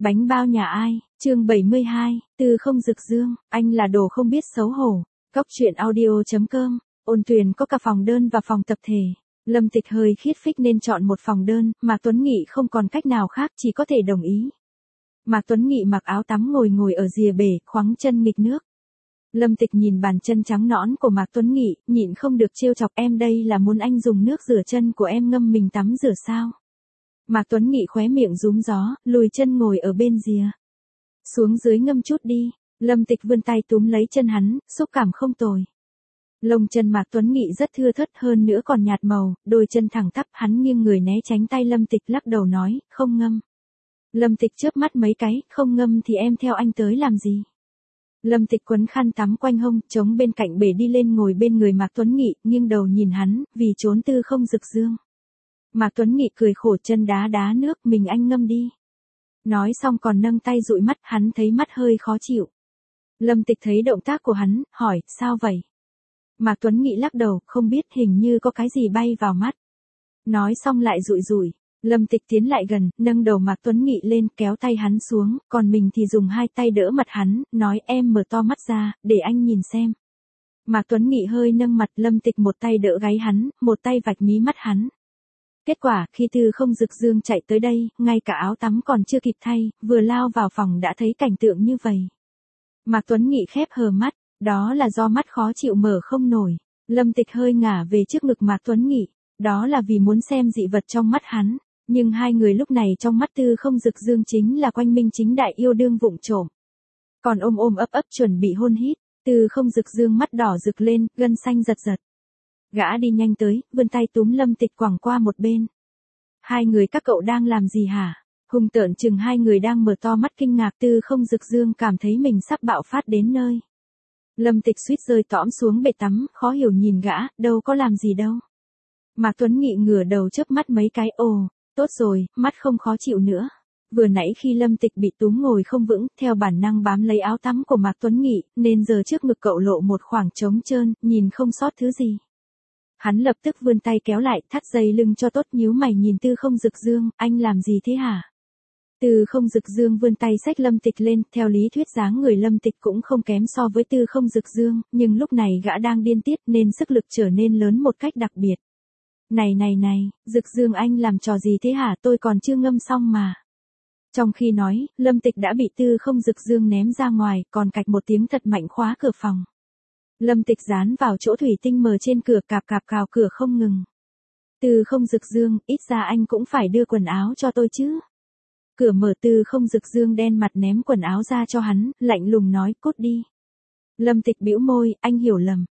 Bánh bao nhà ai, chương 72, Từ không rực dương, anh là đồ không biết xấu hổ. Cóc truyện audio.com, Ôn Tuyền có cả phòng đơn và phòng tập thể. Lâm Tịch hơi khiết phích nên chọn một phòng đơn, Mạc Tuấn Nghị không còn cách nào khác chỉ có thể đồng ý. Mạc Tuấn Nghị mặc áo tắm ngồi ở rìa bể, khoáng chân nghịch nước. Lâm Tịch nhìn bàn chân trắng nõn của Mạc Tuấn Nghị, nhịn không được trêu chọc, em đây là muốn anh dùng nước rửa chân của em ngâm mình tắm rửa sao? Mạc Tuấn Nghị khóe miệng rúm gió, lùi chân ngồi ở bên rìa. Xuống dưới ngâm chút đi. Lâm Tịch vươn tay túm lấy chân hắn, xúc cảm không tồi. Lông chân Mạc Tuấn Nghị rất thưa thớt, hơn nữa còn nhạt màu, đôi chân thẳng tắp, hắn nghiêng người né tránh tay Lâm Tịch, lắc đầu nói, không ngâm. Lâm Tịch chớp mắt mấy cái, không ngâm thì em theo anh tới làm gì? Lâm Tịch quấn khăn tắm quanh hông, chống bên cạnh bể đi lên ngồi bên người Mạc Tuấn Nghị, nghiêng đầu nhìn hắn, vì trốn Tư không rực dương. Mạc Tuấn Nghị cười khổ, chân đá nước, mình anh ngâm đi. Nói xong còn nâng tay dụi mắt, hắn thấy mắt hơi khó chịu. Lâm Tịch thấy động tác của hắn, hỏi, sao vậy? Mạc Tuấn Nghị lắc đầu, không biết, hình như có cái gì bay vào mắt. Nói xong lại dụi. Lâm Tịch tiến lại gần, nâng đầu Mạc Tuấn Nghị lên, kéo tay hắn xuống, còn mình thì dùng hai tay đỡ mặt hắn, nói em mở to mắt ra, để anh nhìn xem. Mạc Tuấn Nghị hơi nâng mặt, Lâm Tịch một tay đỡ gáy hắn, một tay vạch mí mắt hắn. Kết quả, khi Tư không rực dương chạy tới đây, ngay cả áo tắm còn chưa kịp thay, vừa lao vào phòng đã thấy cảnh tượng như vậy. Mạc Tuấn Nghị khép hờ mắt, đó là do mắt khó chịu mở không nổi. Lâm Tịch hơi ngả về trước ngực Mạc Tuấn Nghị, đó là vì muốn xem dị vật trong mắt hắn. Nhưng hai người lúc này trong mắt Tư không rực dương chính là quanh minh chính đại yêu đương vụng trộm. Còn ôm ấp chuẩn bị hôn hít, Tư không rực dương mắt đỏ rực lên, gân xanh giật. Gã đi nhanh tới, vươn tay túm Lâm Tịch quẳng qua một bên. Hai người các cậu đang làm gì hả? Hung tợn chừng hai người đang mở to mắt kinh ngạc. Tư không rực dương cảm thấy mình sắp bạo phát đến nơi. Lâm Tịch suýt rơi tõm xuống bể tắm, khó hiểu nhìn gã, đâu có làm gì đâu. Mạc Tuấn Nghị ngửa đầu chớp mắt mấy cái, ồ, tốt rồi, mắt không khó chịu nữa. Vừa nãy khi Lâm Tịch bị túm ngồi không vững, theo bản năng bám lấy áo tắm của Mạc Tuấn Nghị, nên giờ trước ngực cậu lộ một khoảng trống trơn, nhìn không sót thứ gì. Hắn lập tức vươn tay kéo lại, thắt dây lưng cho tốt, nhíu mày nhìn Tư không rực dương, anh làm gì thế hả? Tư không rực dương vươn tay xách Lâm Tịch lên, theo lý thuyết dáng người Lâm Tịch cũng không kém so với Tư không rực dương, nhưng lúc này gã đang điên tiết nên sức lực trở nên lớn một cách đặc biệt. Này, rực dương anh làm trò gì thế hả, tôi còn chưa ngâm xong mà. Trong khi nói, Lâm Tịch đã bị Tư không rực dương ném ra ngoài, còn cạch một tiếng thật mạnh khóa cửa phòng. Lâm Tịch dán vào chỗ thủy tinh mờ trên cửa, cạp cào cửa không ngừng. Tư không rực dương, ít ra anh cũng phải đưa quần áo cho tôi chứ. Cửa mở, Tư không rực dương đen mặt ném quần áo ra cho hắn, lạnh lùng nói, cút đi. Lâm Tịch bĩu môi, anh hiểu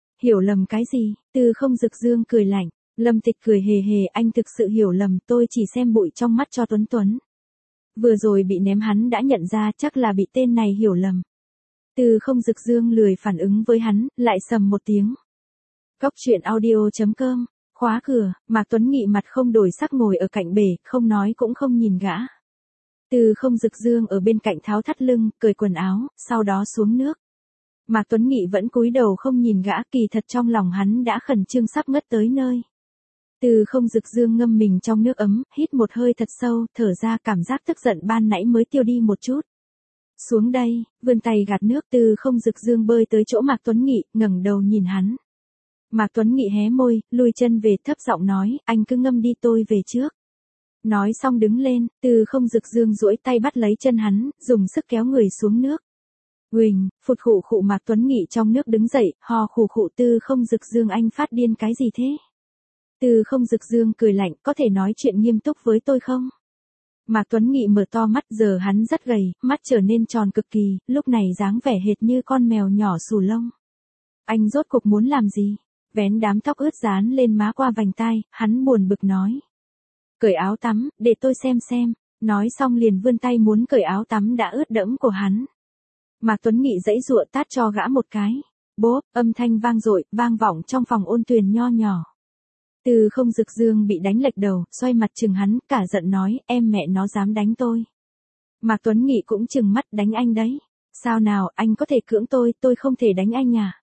lầm cái gì? Tư không rực dương cười lạnh. Lâm Tịch cười hề, anh thực sự hiểu lầm, tôi chỉ xem bụi trong mắt cho Tuấn. Vừa rồi bị ném hắn đã nhận ra, chắc là bị tên này hiểu lầm. Tư không rực dương lười phản ứng với hắn, lại sầm một tiếng. Cóc truyện audio.com, khóa cửa, Mạc Tuấn Nghị mặt không đổi sắc ngồi ở cạnh bể, không nói cũng không nhìn gã. Tư không rực dương ở bên cạnh tháo thắt lưng, cởi quần áo, sau đó xuống nước. Mạc Tuấn Nghị vẫn cúi đầu không nhìn gã, kỳ thật trong lòng hắn đã khẩn trương sắp ngất tới nơi. Tư không rực dương ngâm mình trong nước ấm, hít một hơi thật sâu, thở ra, cảm giác tức giận ban nãy mới tiêu đi một chút. Xuống đây, vươn tay gạt nước. Tư không rực dương bơi tới chỗ Mạc Tuấn Nghị, ngẩng đầu nhìn hắn. Mạc Tuấn Nghị hé môi, lùi chân về, thấp giọng nói, anh cứ ngâm đi, tôi về trước. Nói xong đứng lên, Tư không rực dương duỗi tay bắt lấy chân hắn, dùng sức kéo người xuống nước. Huỳnh, phụt khụ Mạc Tuấn Nghị trong nước đứng dậy, ho khụ. Tư không rực dương, anh phát điên cái gì thế? Tư không rực dương cười lạnh, có thể nói chuyện nghiêm túc với tôi không? Mạc Tuấn Nghị mở to mắt, giờ hắn rất gầy, mắt trở nên tròn cực kỳ, lúc này dáng vẻ hệt như con mèo nhỏ xù lông. Anh rốt cuộc muốn làm gì? Vén đám tóc ướt dán lên má qua vành tai, hắn buồn bực nói. Cởi áo tắm, để tôi xem. Nói xong liền vươn tay muốn cởi áo tắm đã ướt đẫm của hắn. Mạc Tuấn Nghị giãy giụa tát cho gã một cái. Bốp, âm thanh vang dội, vang vọng trong phòng Ôn Tuyền nho nhỏ. Tư không rực dương bị đánh lệch đầu, xoay mặt chừng hắn, cả giận nói, em mẹ nó dám đánh tôi. Mạc Tuấn Nghị cũng chừng mắt, đánh anh đấy. Sao nào, anh có thể cưỡng tôi không thể đánh anh à?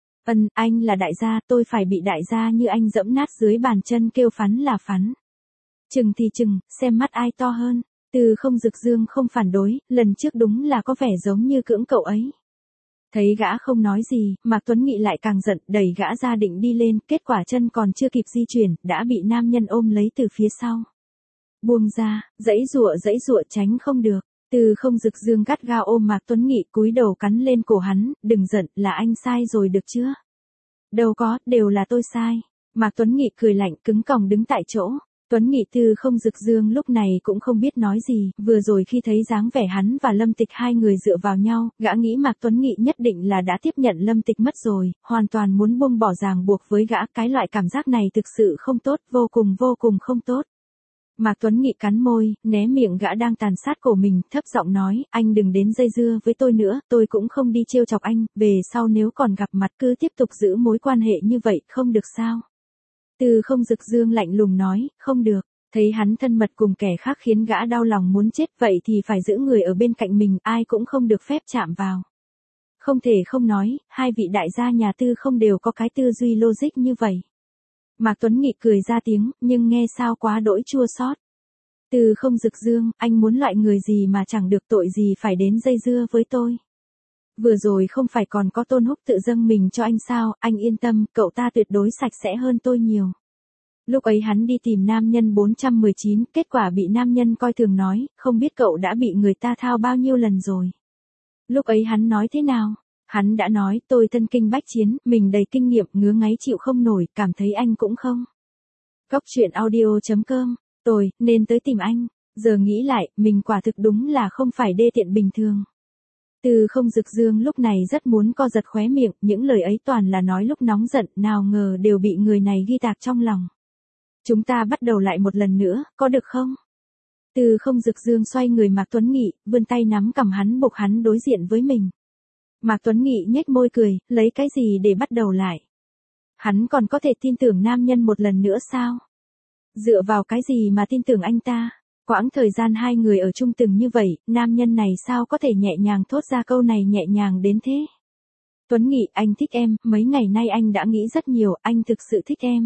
Anh là đại gia, tôi phải bị đại gia như anh dẫm nát dưới bàn chân, kêu phắn là phắn. Chừng thì chừng, xem mắt ai to hơn. Từ không Dực Dương không phản đối, lần trước đúng là có vẻ giống như cưỡng cậu ấy. Thấy gã không nói gì, Mạc Tuấn Nghị lại càng giận, đẩy gã ra định đi lên, kết quả chân còn chưa kịp di chuyển, đã bị nam nhân ôm lấy từ phía sau. Buông ra, dãy giụa tránh không được. Từ không Dực Dương gắt gao ôm Mạc Tuấn Nghị, cúi đầu cắn lên cổ hắn, đừng giận, là anh sai rồi được chưa? Đâu có, đều là tôi sai. Mạc Tuấn Nghị cười lạnh, cứng còng đứng tại chỗ. Tuấn Nghị Từ không Dực Dương lúc này cũng không biết nói gì, vừa rồi khi thấy dáng vẻ hắn và Lâm Tịch hai người dựa vào nhau, gã nghĩ Mạc Tuấn Nghị nhất định là đã tiếp nhận Lâm Tịch mất rồi, hoàn toàn muốn buông bỏ ràng buộc với gã, cái loại cảm giác này thực sự không tốt, vô cùng không tốt. Mạc Tuấn Nghị cắn môi, né miệng gã đang tàn sát cổ mình, thấp giọng nói, anh đừng đến dây dưa với tôi nữa, tôi cũng không đi trêu chọc anh, về sau nếu còn gặp mặt cứ tiếp tục giữ mối quan hệ như vậy, không được sao? Từ không Dực Dương lạnh lùng nói, không được, thấy hắn thân mật cùng kẻ khác khiến gã đau lòng muốn chết, vậy thì phải giữ người ở bên cạnh mình, ai cũng không được phép chạm vào. Không thể không nói, hai vị đại gia nhà Tư không đều có cái tư duy logic như vậy. Mạc Tuấn Nghị cười ra tiếng, nhưng nghe sao quá đỗi chua xót. Từ không Dực Dương, anh muốn loại người gì mà chẳng được tội gì phải đến dây dưa với tôi. Vừa rồi không phải còn có Tôn Húc tự dâng mình cho anh sao, anh yên tâm, cậu ta tuyệt đối sạch sẽ hơn tôi nhiều. Lúc ấy hắn đi tìm nam nhân 419, kết quả bị nam nhân coi thường nói, không biết cậu đã bị người ta thao bao nhiêu lần rồi. Lúc ấy hắn nói thế nào? Hắn đã nói, tôi thân kinh bách chiến, mình đầy kinh nghiệm, ngứa ngáy chịu không nổi, cảm thấy anh cũng không. Cóc truyện audio.com, tôi, nên tới tìm anh. Giờ nghĩ lại, mình quả thực đúng là không phải đê tiện bình thường. Từ không Dực Dương lúc này rất muốn co giật khóe miệng, những lời ấy toàn là nói lúc nóng giận, nào ngờ đều bị người này ghi tạc trong lòng. Chúng ta bắt đầu lại một lần nữa, có được không? Từ không Dực Dương xoay người Mạc Tuấn Nghị, vươn tay nắm cằm hắn buộc hắn đối diện với mình. Mạc Tuấn Nghị nhếch môi cười, lấy cái gì để bắt đầu lại? Hắn còn có thể tin tưởng nam nhân một lần nữa sao? Dựa vào cái gì mà tin tưởng anh ta? Quãng thời gian hai người ở chung từng như vậy, nam nhân này sao có thể nhẹ nhàng thốt ra câu này nhẹ nhàng đến thế? Tuấn Nghị, anh thích em, mấy ngày nay anh đã nghĩ rất nhiều, anh thực sự thích em.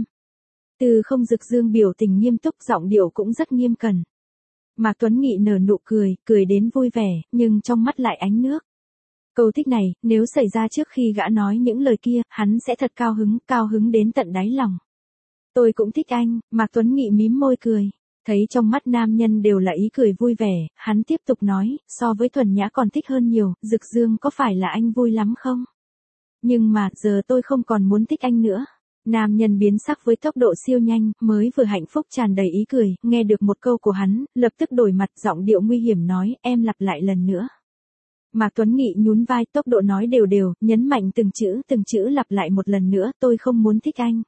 Từ không Dực Dương biểu tình nghiêm túc, giọng điệu cũng rất nghiêm cẩn. Mạc Tuấn Nghị nở nụ cười, cười đến vui vẻ, nhưng trong mắt lại ánh nước. Câu thích này, nếu xảy ra trước khi gã nói những lời kia, hắn sẽ thật cao hứng đến tận đáy lòng. Tôi cũng thích anh, Mạc Tuấn Nghị mím môi cười. Thấy trong mắt nam nhân đều là ý cười vui vẻ, hắn tiếp tục nói, so với Thuần Nhã còn thích hơn nhiều, Dực Dương có phải là anh vui lắm không? Nhưng mà, giờ tôi không còn muốn thích anh nữa. Nam nhân biến sắc với tốc độ siêu nhanh, mới vừa hạnh phúc tràn đầy ý cười, nghe được một câu của hắn, lập tức đổi mặt, giọng điệu nguy hiểm nói, em lặp lại lần nữa. Mạc Tuấn Nghị nhún vai, tốc độ nói đều đều, nhấn mạnh từng chữ lặp lại một lần nữa, tôi không muốn thích anh.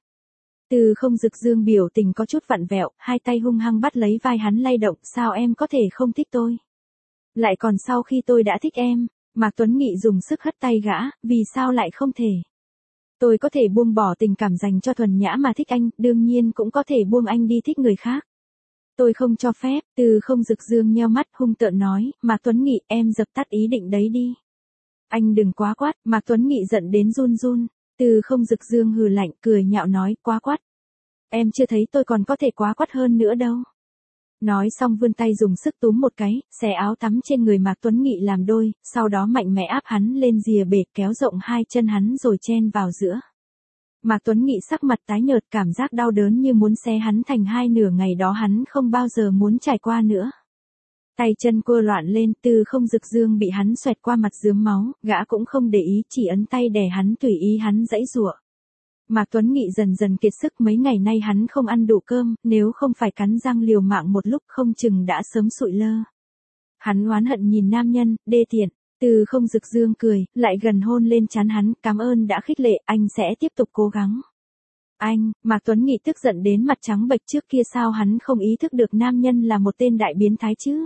Từ không Dực Dương biểu tình có chút vặn vẹo, hai tay hung hăng bắt lấy vai hắn lay động, sao em có thể không thích tôi? Lại còn sau khi tôi đã thích em, Mạc Tuấn Nghị dùng sức hất tay gã, vì sao lại không thể? Tôi có thể buông bỏ tình cảm dành cho Thuần Nhã mà thích anh, đương nhiên cũng có thể buông anh đi thích người khác. Tôi không cho phép, Từ không Dực Dương nheo mắt hung tợn nói, Mạc Tuấn Nghị, em dập tắt ý định đấy đi. Anh đừng quá quát, Mạc Tuấn Nghị giận đến run run. Từ không Dực Dương hừ lạnh, cười nhạo nói, quá quát. Em chưa thấy tôi còn có thể quá quát hơn nữa đâu. Nói xong vươn tay dùng sức túm một cái, xé áo tắm trên người Mạc Tuấn Nghị làm đôi, sau đó mạnh mẽ áp hắn lên rìa bể, kéo rộng hai chân hắn rồi chen vào giữa. Mạc Tuấn Nghị sắc mặt tái nhợt, cảm giác đau đớn như muốn xé hắn thành hai nửa, ngày đó hắn không bao giờ muốn trải qua nữa. Tay chân cua loạn lên, Từ không Dực Dương bị hắn xoẹt qua mặt rướm máu, gã cũng không để ý, chỉ ấn tay đè hắn tùy ý hắn giãy giụa. Mạc Tuấn Nghị dần dần kiệt sức, mấy ngày nay hắn không ăn đủ cơm, nếu không phải cắn răng liều mạng một lúc không chừng đã sớm sụi lơ. Hắn oán hận nhìn nam nhân, đê tiện. Từ không Dực Dương cười, lại gần hôn lên trán hắn, cảm ơn đã khích lệ, anh sẽ tiếp tục cố gắng. Anh, Mạc Tuấn Nghị tức giận đến mặt trắng bệch, trước kia sao hắn không ý thức được nam nhân là một tên đại biến thái chứ?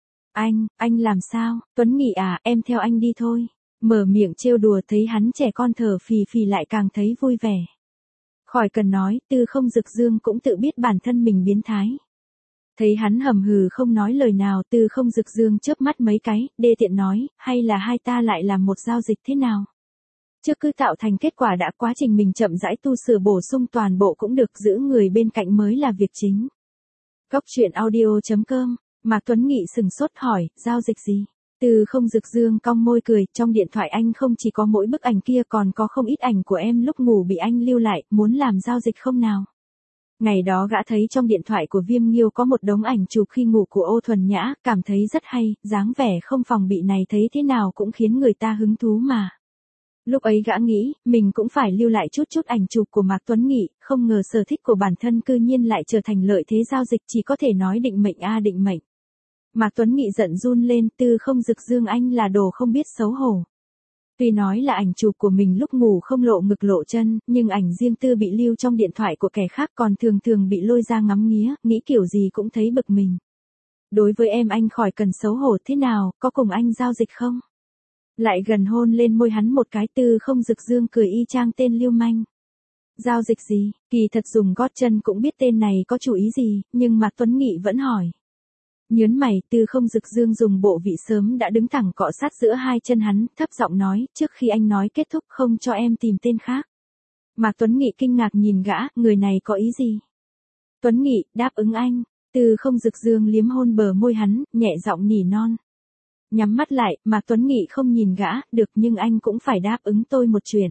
Anh làm sao? Tuấn Nghị à, em theo anh đi thôi. Mở miệng trêu đùa, thấy hắn trẻ con thở phì phì lại càng thấy vui vẻ. Khỏi cần nói, Từ không Dực Dương cũng tự biết bản thân mình biến thái. Thấy hắn hầm hừ không nói lời nào, Từ không Dực Dương chớp mắt mấy cái, đê tiện nói, hay là hai ta lại làm một giao dịch thế nào? Chứ cứ tạo thành kết quả đã, quá trình mình chậm rãi tu sửa bổ sung toàn bộ cũng được, giữ người bên cạnh mới là việc chính. Cóc truyện audio.com Mạc Tuấn Nghị sừng sốt hỏi, giao dịch gì? Từ không dực dương cong môi cười, trong điện thoại anh không chỉ có mỗi bức ảnh kia còn có không ít ảnh của em lúc ngủ bị anh lưu lại, muốn làm giao dịch không nào? Ngày đó gã thấy trong điện thoại của Viêm Nghiêu có một đống ảnh chụp khi ngủ của Ô Thuần Nhã, cảm thấy rất hay, dáng vẻ không phòng bị này thấy thế nào cũng khiến người ta hứng thú mà. Lúc ấy gã nghĩ, mình cũng phải lưu lại chút chút ảnh chụp của Mạc Tuấn Nghị, không ngờ sở thích của bản thân cư nhiên lại trở thành lợi thế giao dịch, chỉ có thể nói định mệnh a định mệnh. Mạc Tuấn Nghị giận run lên, Từ không dực dương anh là đồ không biết xấu hổ. Tuy nói là ảnh chụp của mình lúc ngủ không lộ ngực lộ chân, nhưng ảnh riêng tư bị lưu trong điện thoại của kẻ khác còn thường thường bị lôi ra ngắm nghía, nghĩ kiểu gì cũng thấy bực mình. Đối với em anh khỏi cần xấu hổ thế nào, có cùng anh giao dịch không? Lại gần hôn lên môi hắn một cái, Từ không dực dương cười y chang tên lưu manh. Giao dịch gì, kỳ thật dùng gót chân cũng biết tên này có chủ ý gì, nhưng Mạc Tuấn Nghị vẫn hỏi. Nhớn mày, Từ không dực dương dùng bộ vị sớm đã đứng thẳng cọ sát giữa hai chân hắn, thấp giọng nói, trước khi anh nói kết thúc không cho em tìm tên khác. Mạc Tuấn Nghị kinh ngạc nhìn gã, người này có ý gì? Tuấn Nghị, đáp ứng anh. Từ không dực dương liếm hôn bờ môi hắn, nhẹ giọng nỉ non. Nhắm mắt lại, Mạc Tuấn Nghị không nhìn gã, được nhưng anh cũng phải đáp ứng tôi một chuyện.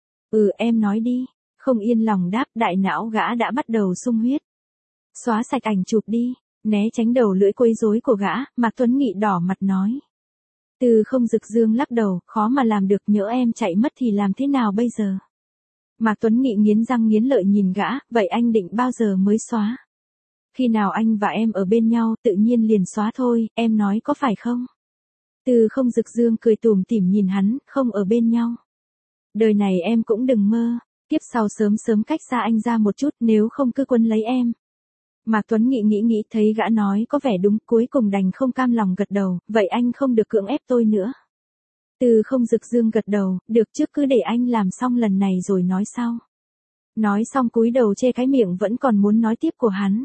Em nói đi. Không yên lòng đáp, đại não gã đã bắt đầu sung huyết. Xóa sạch ảnh chụp đi. Né tránh đầu lưỡi quấy rối của gã, Mạc Tuấn Nghị đỏ mặt nói. Từ không dực dương lắc đầu, khó mà làm được, nhỡ em chạy mất thì làm thế nào bây giờ? Mạc Tuấn Nghị nghiến răng nghiến lợi nhìn gã, vậy anh định bao giờ mới xóa? Khi nào anh và em ở bên nhau, tự nhiên liền xóa thôi, em nói có phải không? Từ không dực dương cười tủm tỉm nhìn hắn, không ở bên nhau. Đời này em cũng đừng mơ, kiếp sau sớm sớm cách xa anh ra một chút, nếu không cứ quấn lấy em. Mạc Tuấn Nghị nghĩ thấy gã nói có vẻ đúng, cuối cùng đành không cam lòng gật đầu, vậy anh không được cưỡng ép tôi nữa. Từ không dực dương gật đầu, được trước cứ để anh làm xong lần này rồi nói sau. Nói xong cúi đầu che cái miệng vẫn còn muốn nói tiếp của hắn.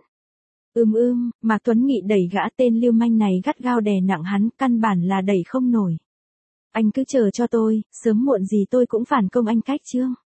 Mạc Tuấn Nghị đẩy gã, tên lưu manh này gắt gao đè nặng hắn, căn bản là đẩy không nổi. Anh cứ chờ cho tôi, sớm muộn gì tôi cũng phản công anh cách chương.